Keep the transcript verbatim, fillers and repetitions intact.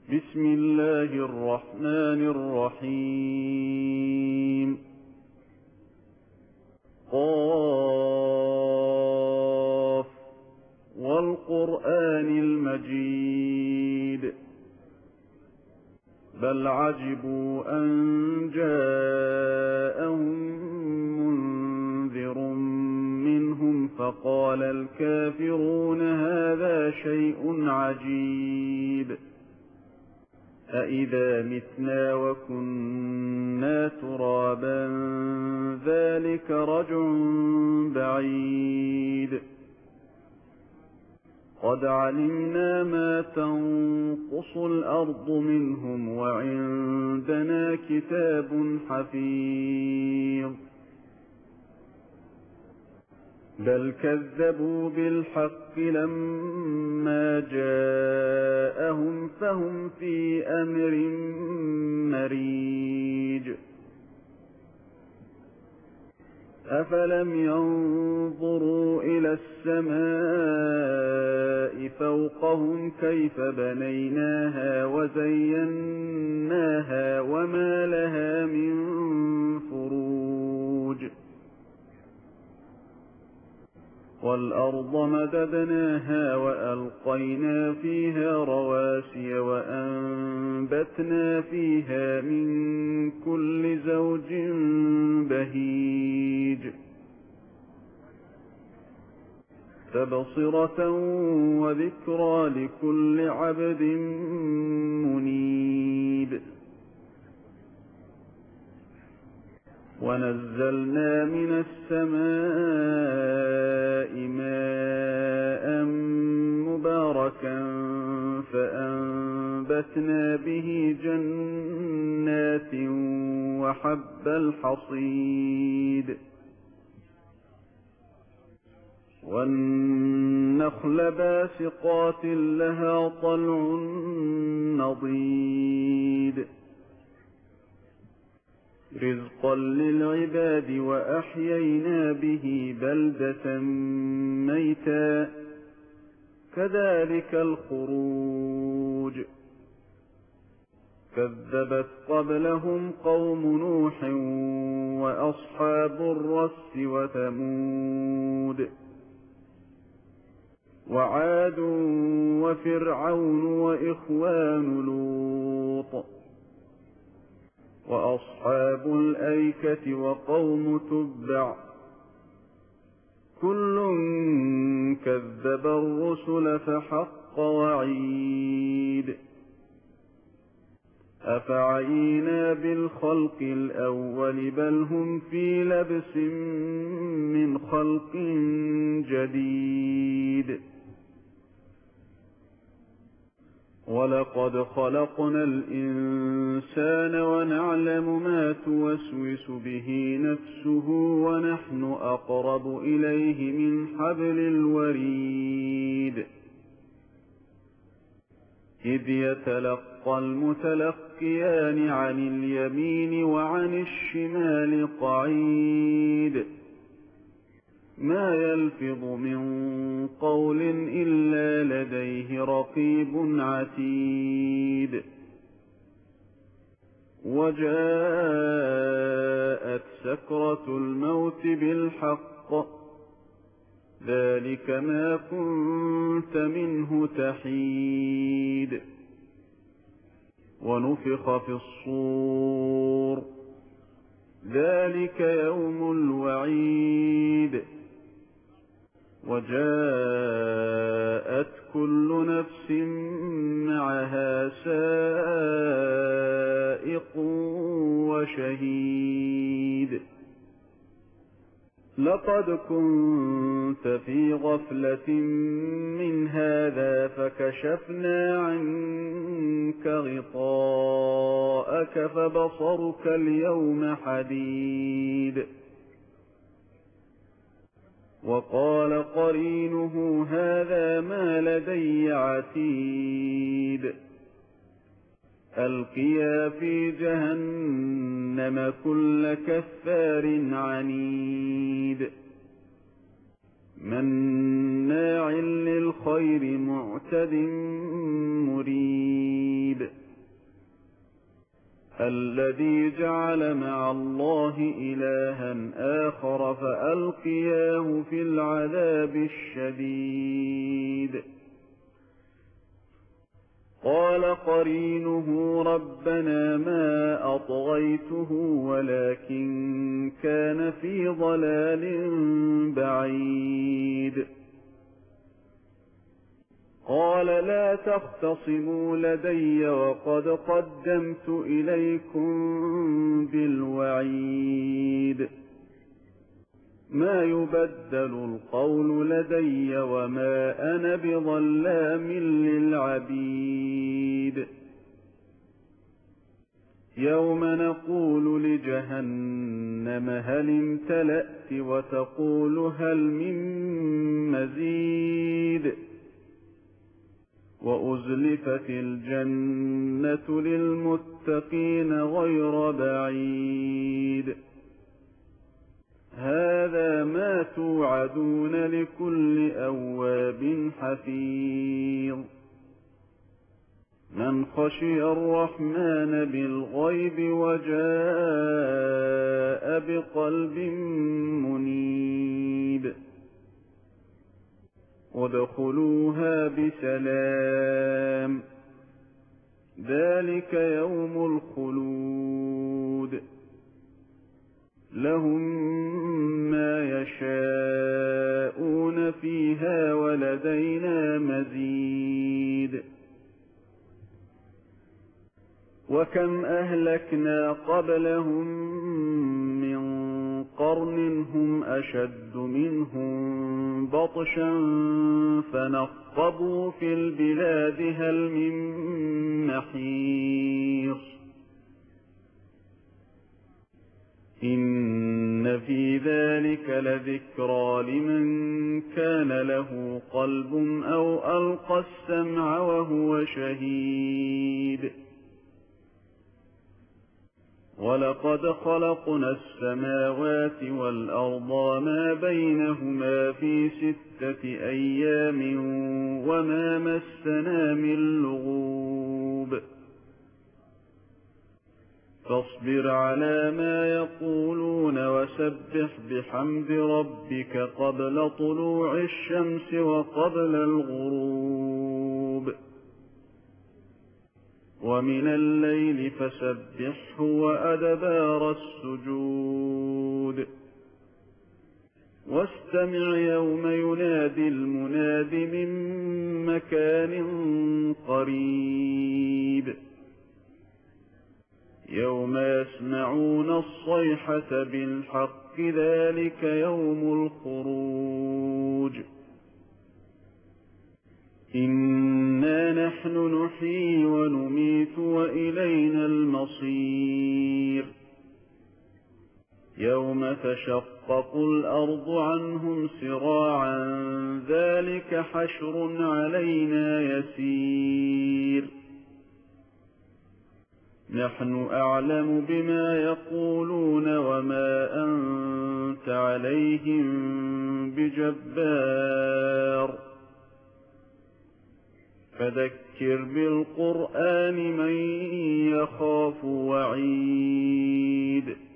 بسم الله الرحمن الرحيم قاف والقرآن المجيد بل عجبوا أن جاءهم منذر منهم فقال الكافرون هذا شيء عجيب أإذا متنا وكنا ترابا ذلك رجع بعيد قد علمنا ما تنقص الأرض منهم وعندنا كتاب حفيظ بل كذبوا بالحق لما جاءهم فهم في أمر مريج أفلم ينظروا إلى السماء فوقهم كيف بنيناها وزيناها وما لها من فروج والأرض مددناها وألقينا فيها رواسي وأنبتنا فيها من كل زوج بهيج تبصرة وذكرى لكل عبد منيب ونزلنا من السماء ماء مباركا فأنبتنا به جنات وحب الحصيد والنخل باسقات لها طلع نضيد رزقا للعباد وأحيينا به بلدة ميتا كذلك الخروج كذبت قبلهم قوم نوح وأصحاب الرس وثمود وعاد وفرعون وإخوان لوط وأصحاب الأيكة وقوم تبع كل كذب الرسل فحق وعيد أفعينا بالخلق الأول بل هم في لبس من خلق جديد ولقد خلقنا الإنسان ونعلم ما توسوس به نفسه ونحن أقرب إليه من حبل الوريد إذ يتلقى المتلقيان عن اليمين وعن الشمال قعيد ما يلفظ من قول إلا لديه رقيب عتيد وجاءت سكرة الموت بالحق ذلك ما كنت منه تحيد ونفخ في الصور ذلك يوم الوعيد وجاءت كل نفس معها سائق وشهيد لقد كنت في غفلة من هذا فكشفنا عنك غطاءك فبصرك اليوم حديد وقال قرينه هذا ما لدي عتيد ألقيا في جهنم كل كفار عنيد مناع للخير معتد مريب الذي جعل مع الله إلها آخر فألقياه في العذاب الشديد. قال قرينه ربنا ما أطغيته ولكن كان في ضلال بعيد. قال لا تختصموا لدي وقد قدمت إليكم بالوعيد. ما يبدل القول لدي وما أنا بظلام للعبيد. يوم نقول لجهنم هل امتلأت وتقول هل من مزيد. وأزلفت الجنة للمتقين غير بعيد. هذا ما توعدون لكل أواب حفيظ. من خشي الرحمن بالغيب وجاء بقلب منيب. وادخلوها بسلام ذلك يوم الخلود. لهم ما يشاءون فيها ولدينا مزيد. وكم أهلكنا قبلهم من قرن هم أشد منهم بطشا فنقبوا في البلاد هل من محيص. إن في ذلك لذكرى لمن كان له قلب أو ألقى السمع وهو شهيد. ولقد خلقنا السماوات والأرض ما بينهما في ستة أيام وما مسنا من لغوب. فاصبر على ما يقولون وسبح بحمد ربك قبل طلوع الشمس وقبل الغروب. ومن الليل فسبحه وأدبار السجود. واستمع يوم ينادي المناد من مكان قريب. يوم يسمعون الصيحة بالحق ذلك يوم الخروج. إنا نحن نحيي ونميت وإلينا المصير. يوم تشقق الأرض عنهم سراعا ذلك حشر علينا يسير. نحن أعلم بما يقولون وما أنت عليهم بجبار. فذكر بالقرآن من يخاف وعيد.